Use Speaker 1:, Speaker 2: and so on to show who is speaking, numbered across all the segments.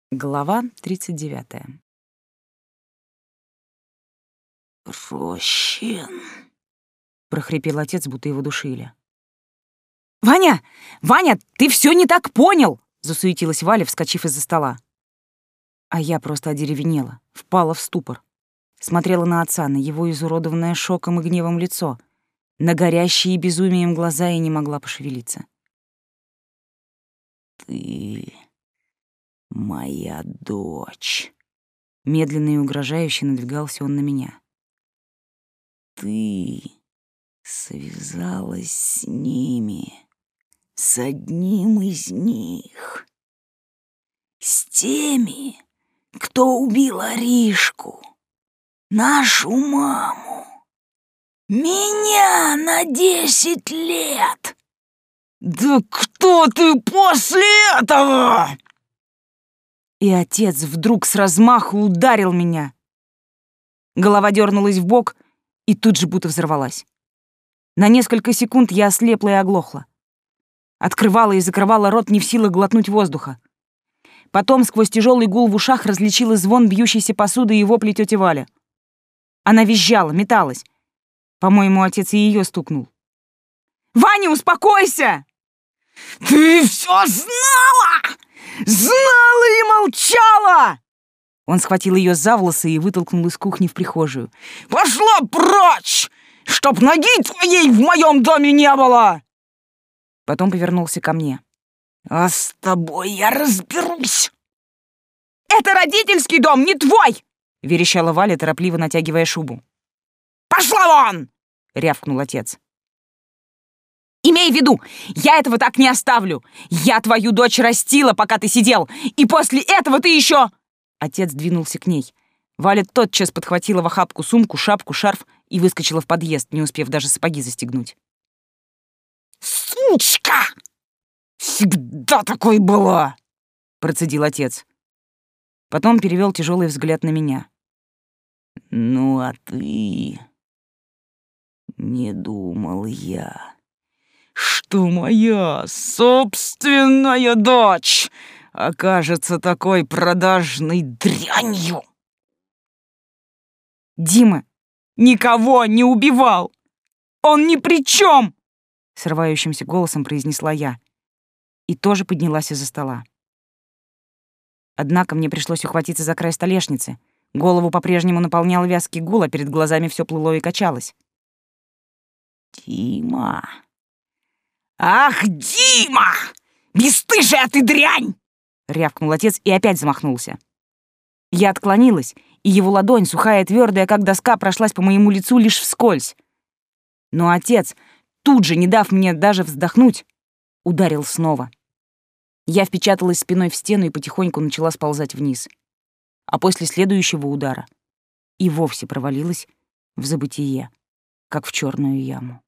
Speaker 1: Глава 39.
Speaker 2: «Рощин!»
Speaker 1: — прохрипел отец, будто его душили. «Ваня! Ваня, ты все не так понял!» — засуетилась Валя, вскочив из-за стола. А я просто одеревенела, впала в ступор. Смотрела на отца, на его изуродованное шоком и гневом лицо, на горящие безумием глаза и не могла пошевелиться.
Speaker 2: «Ты моя дочь!»
Speaker 1: Медленно и угрожающе надвигался он на меня.
Speaker 2: «Ты связалась с ними, с одним из них, с теми, кто убил Аришку, нашу маму, меня на 10 лет!» «Да кто ты после этого?»
Speaker 1: И отец вдруг с размаху ударил меня. Голова дернулась вбок и тут же будто взорвалась. На несколько секунд я ослепла и оглохла. Открывала и закрывала рот, не в силах глотнуть воздуха. Потом сквозь тяжелый гул в ушах различила звон бьющейся посуды и вопли тети Вали. Она визжала, металась. По-моему, отец и ее стукнул. «Ваня, успокойся!»
Speaker 2: «Ты все знала! Знала и молчала!»
Speaker 1: Он схватил ее за волосы и вытолкнул из кухни в прихожую.
Speaker 2: «Пошла прочь! Чтоб ноги твоей в моем доме не было!»
Speaker 1: Потом повернулся ко мне.
Speaker 2: «А с тобой я разберусь!»
Speaker 1: «Это родительский дом, не твой!» — верещала Валя, торопливо натягивая шубу.
Speaker 2: «Пошла вон!» —
Speaker 1: рявкнул отец. «Имей в виду, я этого так не оставлю! Я твою дочь растила, пока ты сидел, и после этого ты еще...» Отец двинулся к ней. Валя тотчас подхватила в охапку сумку, шапку, шарф и выскочила в подъезд, не успев даже сапоги застегнуть.
Speaker 2: «Сучка! Всегда такой была!»
Speaker 1: — процедил отец. Потом перевел тяжелый взгляд на меня.
Speaker 2: «Ну а ты...» «Не думал я, что моя собственная дочь окажется такой продажной дрянью!»
Speaker 1: «Дима никого не убивал! Он ни при чем!» — срывающимся голосом произнесла я и тоже поднялась из-за стола. Однако мне пришлось ухватиться за край столешницы. Голову по-прежнему наполнял вязкий гул, а перед глазами все плыло и качалось.
Speaker 2: «Дима! Ах, Дима! Бесстыжая ты дрянь!»
Speaker 1: — рявкнул отец и опять замахнулся. Я отклонилась, и его ладонь, сухая и твёрдая, как доска, прошлась по моему лицу лишь вскользь. Но отец, тут же, не дав мне даже вздохнуть, ударил снова. Я впечаталась спиной в стену и потихоньку начала сползать вниз. А после следующего удара и вовсе провалилась в забытие, как в черную яму.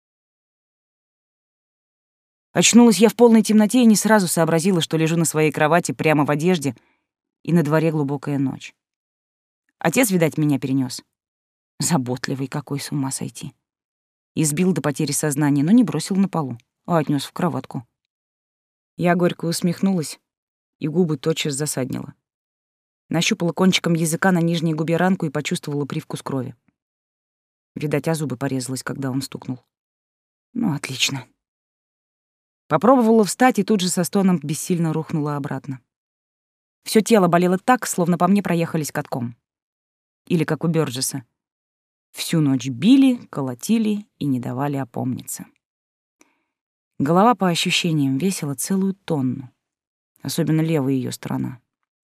Speaker 1: Очнулась я в полной темноте и не сразу сообразила, что лежу на своей кровати прямо в одежде, и на дворе глубокая ночь. Отец, видать, меня перенес. Заботливый какой, с ума сойти. Избил до потери сознания, но не бросил на полу, а отнес в кроватку. Я горько усмехнулась, и губы тотчас засаднила. Нащупала кончиком языка на нижней губе ранку и почувствовала привкус крови. Видать, о зубы порезалась, когда он стукнул. Ну, отлично. Попробовала встать и тут же со стоном бессильно рухнула обратно. Всё тело болело так, словно по мне проехались катком. Или как у Бёрджеса. Всю ночь били, колотили и не давали опомниться. Голова, по ощущениям, весила целую тонну. Особенно левая её сторона.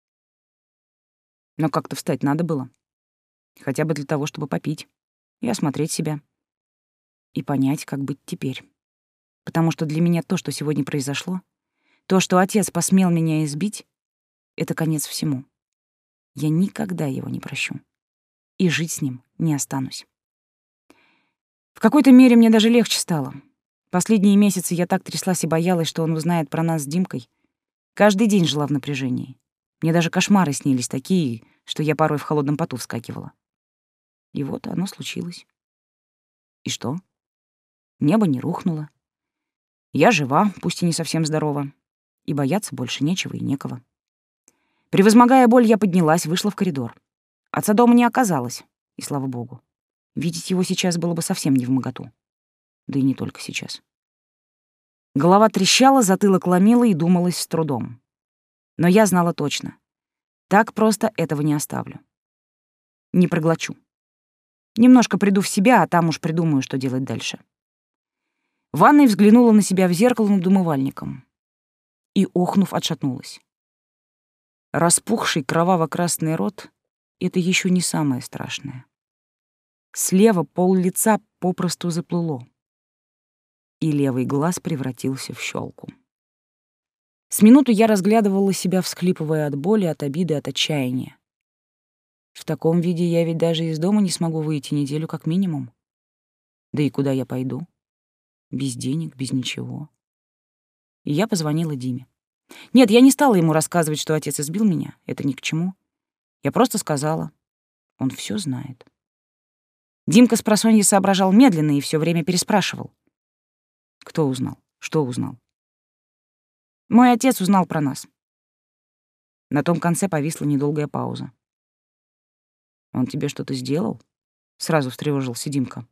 Speaker 1: Но как-то встать надо было. Хотя бы для того, чтобы попить и осмотреть себя. И понять, как быть теперь. Потому что для меня то, что сегодня произошло, то, что отец посмел меня избить, это конец всему. Я никогда его не прощу. И жить с ним не останусь. В какой-то мере мне даже легче стало. Последние месяцы я так тряслась и боялась, что он узнает про нас с Димкой. Каждый день жила в напряжении. Мне даже кошмары снились такие, что я порой в холодном поту вскакивала. И вот оно случилось. И что? Небо не рухнуло. Я жива, пусть и не совсем здорова. И бояться больше нечего и некого. Превозмогая боль, я поднялась, вышла в коридор. Отца дома не оказалось, и слава богу. Видеть его сейчас было бы совсем не вмоготу. Да и не только сейчас. Голова трещала, затылок ломила и думалось с трудом. Но я знала точно. Так просто этого не оставлю. Не проглочу. Немножко приду в себя, а там уж придумаю, что делать дальше. В ванной взглянула на себя в зеркало над умывальником и, охнув, отшатнулась. Распухший кроваво-красный рот — это еще не самое страшное. Слева пол-лица попросту заплыло, и левый глаз превратился в щелку. С минуту я разглядывала себя, всхлипывая от боли, от обиды, от отчаяния. В таком виде я ведь даже из дома не смогу выйти неделю как минимум. Да и куда я пойду? Без денег, без ничего. И я позвонила Диме. Нет, я не стала ему рассказывать, что отец избил меня. Это ни к чему. Я просто сказала. Он все знает. Димка спросонья соображал медленно и все время переспрашивал. Кто узнал? Что узнал? Мой отец узнал про нас. На том конце повисла недолгая пауза. «Он тебе что-то сделал?» — сразу встревожился Димка.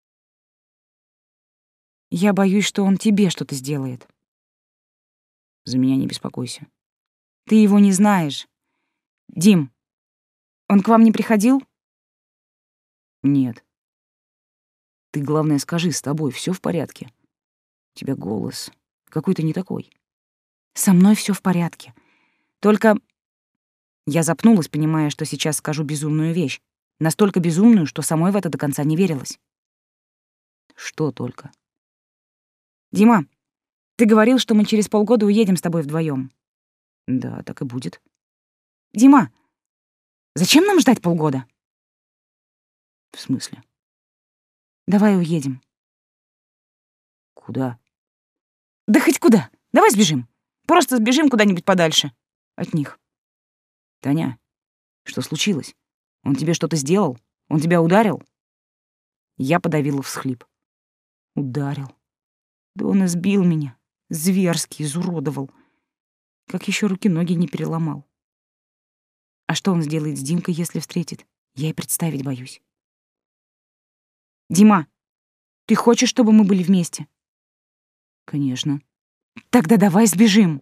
Speaker 1: «Я боюсь, что он тебе что-то сделает». «За меня не беспокойся». «Ты его не знаешь. Дим, он к вам не приходил?» «Нет». «Ты, главное, скажи, с тобой все в порядке? У тебя голос какой-то не такой». «Со мной все в порядке. Только...» Я запнулась, понимая, что сейчас скажу безумную вещь. Настолько безумную, что самой в это до конца не верилось. «Что только?» «Дима, ты говорил, что мы через полгода уедем с тобой вдвоем. «Да, так и будет». «Дима, зачем нам ждать полгода?» «В смысле?» «Давай уедем».
Speaker 2: «Куда?»
Speaker 1: «Да хоть куда. Давай сбежим. Просто сбежим куда-нибудь подальше от них».
Speaker 2: «Таня, что случилось? Он тебе что-то сделал? Он тебя ударил?»
Speaker 1: Я подавила всхлип. Ударил. Да он избил меня. Зверски изуродовал. Как еще руки-ноги не переломал. А что он сделает с Димкой, если встретит? Я и представить боюсь. «Дима, ты хочешь, чтобы мы были вместе?»
Speaker 2: «Конечно».
Speaker 1: «Тогда давай сбежим».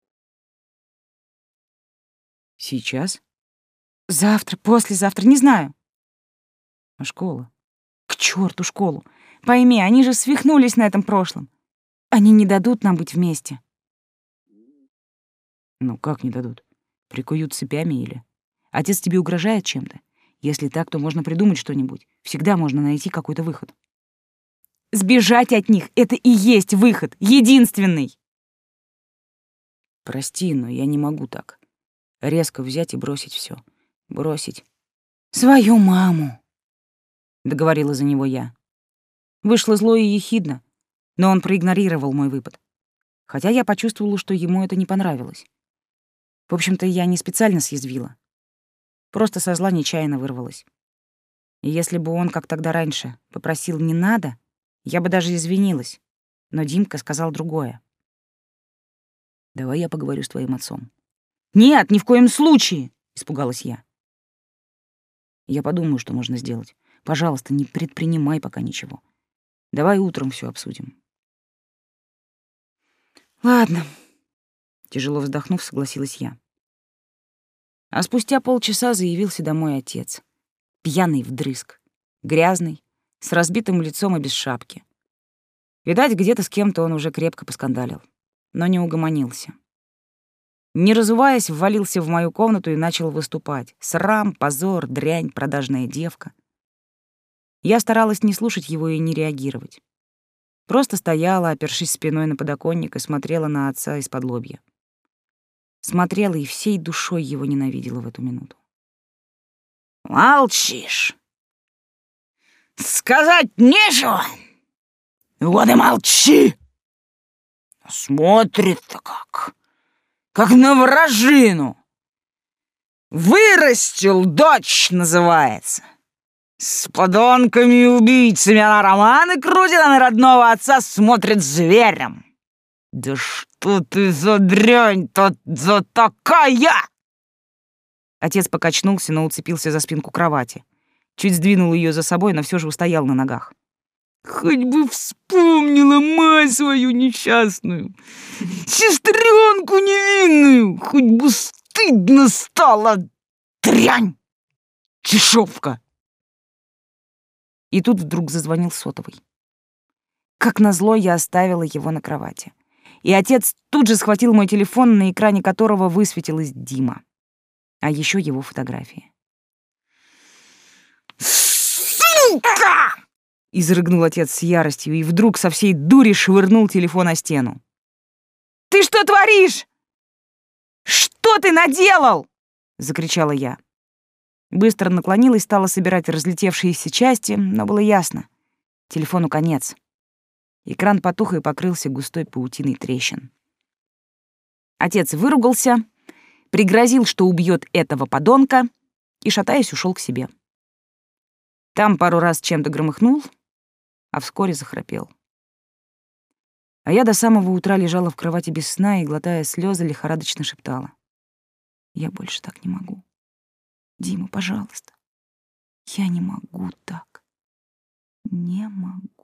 Speaker 2: «Сейчас?»
Speaker 1: «Завтра, послезавтра, не знаю».
Speaker 2: «А школа?»
Speaker 1: «К чёрту школу! Пойми, они же свихнулись на этом прошлом. Они не дадут нам быть вместе».
Speaker 2: «Ну как не дадут? Прикуют цепями или? Отец тебе угрожает чем-то? Если так, то можно придумать что-нибудь. Всегда можно найти какой-то выход».
Speaker 1: «Сбежать от них — это и есть выход, единственный!»
Speaker 2: «Прости, но я не могу так. Резко взять и бросить все. Бросить...»
Speaker 1: «Свою маму»,
Speaker 2: — договорила за него я.
Speaker 1: Вышло зло и ехидно, но он проигнорировал мой выпад. Хотя я почувствовала, что ему это не понравилось. В общем-то, я не специально съязвила. Просто со зла нечаянно вырвалась. И если бы он, как тогда раньше, попросил «не надо», я бы даже извинилась. Но Димка сказал другое.
Speaker 2: «Давай я поговорю с твоим отцом».
Speaker 1: «Нет, ни в коем случае!» — испугалась я.
Speaker 2: «Я подумаю, что можно сделать. Пожалуйста, не предпринимай пока ничего. Давай утром все обсудим».
Speaker 1: «Ладно», — тяжело вздохнув, согласилась я. А спустя полчаса заявился домой отец. Пьяный вдрызг, грязный, с разбитым лицом и без шапки. Видать, где-то с кем-то он уже крепко поскандалил, но не угомонился. Не разуваясь, ввалился в мою комнату и начал выступать. Срам, позор, дрянь, продажная девка. Я старалась не слушать его и не реагировать. Просто стояла, опершись спиной на подоконник, и смотрела на отца из-под-лобья. Смотрела и всей душой его ненавидела в эту минуту.
Speaker 2: «Молчишь? Сказать нечего? Вот и молчи! Смотрит-то как на вражину. Вырастил дочь, называется. С подонками и убийцами она романы крутит, а на родного отца смотрит зверем. Да что ты за дрянь-то за такая?
Speaker 1: Отец покачнулся, но уцепился за спинку кровати. Чуть сдвинул ее за собой, но все же устоял на ногах.
Speaker 2: Хоть бы вспомнила мать свою несчастную, сестренку невинную, хоть бы стыдно стало, дрянь, чешовка.
Speaker 1: И тут вдруг зазвонил сотовый. Как назло, я оставила его на кровати. И отец тут же схватил мой телефон, на экране которого высветилась Дима. А еще его фотографии.
Speaker 2: «Сука!»
Speaker 1: — изрыгнул отец с яростью и вдруг со всей дури швырнул телефон о стену. «Ты что творишь? Что ты наделал?» — закричала я. Быстро наклонилась, стала собирать разлетевшиеся части, но было ясно. Телефону конец. Экран потух и покрылся густой паутиной трещин. Отец выругался, пригрозил, что убьет этого подонка, и, шатаясь, ушел к себе. Там пару раз чем-то громыхнул, а вскоре захрапел. А я до самого утра лежала в кровати без сна и, глотая слезы, лихорадочно шептала: «Я больше так не могу. Дима, пожалуйста, я не могу так. Не могу».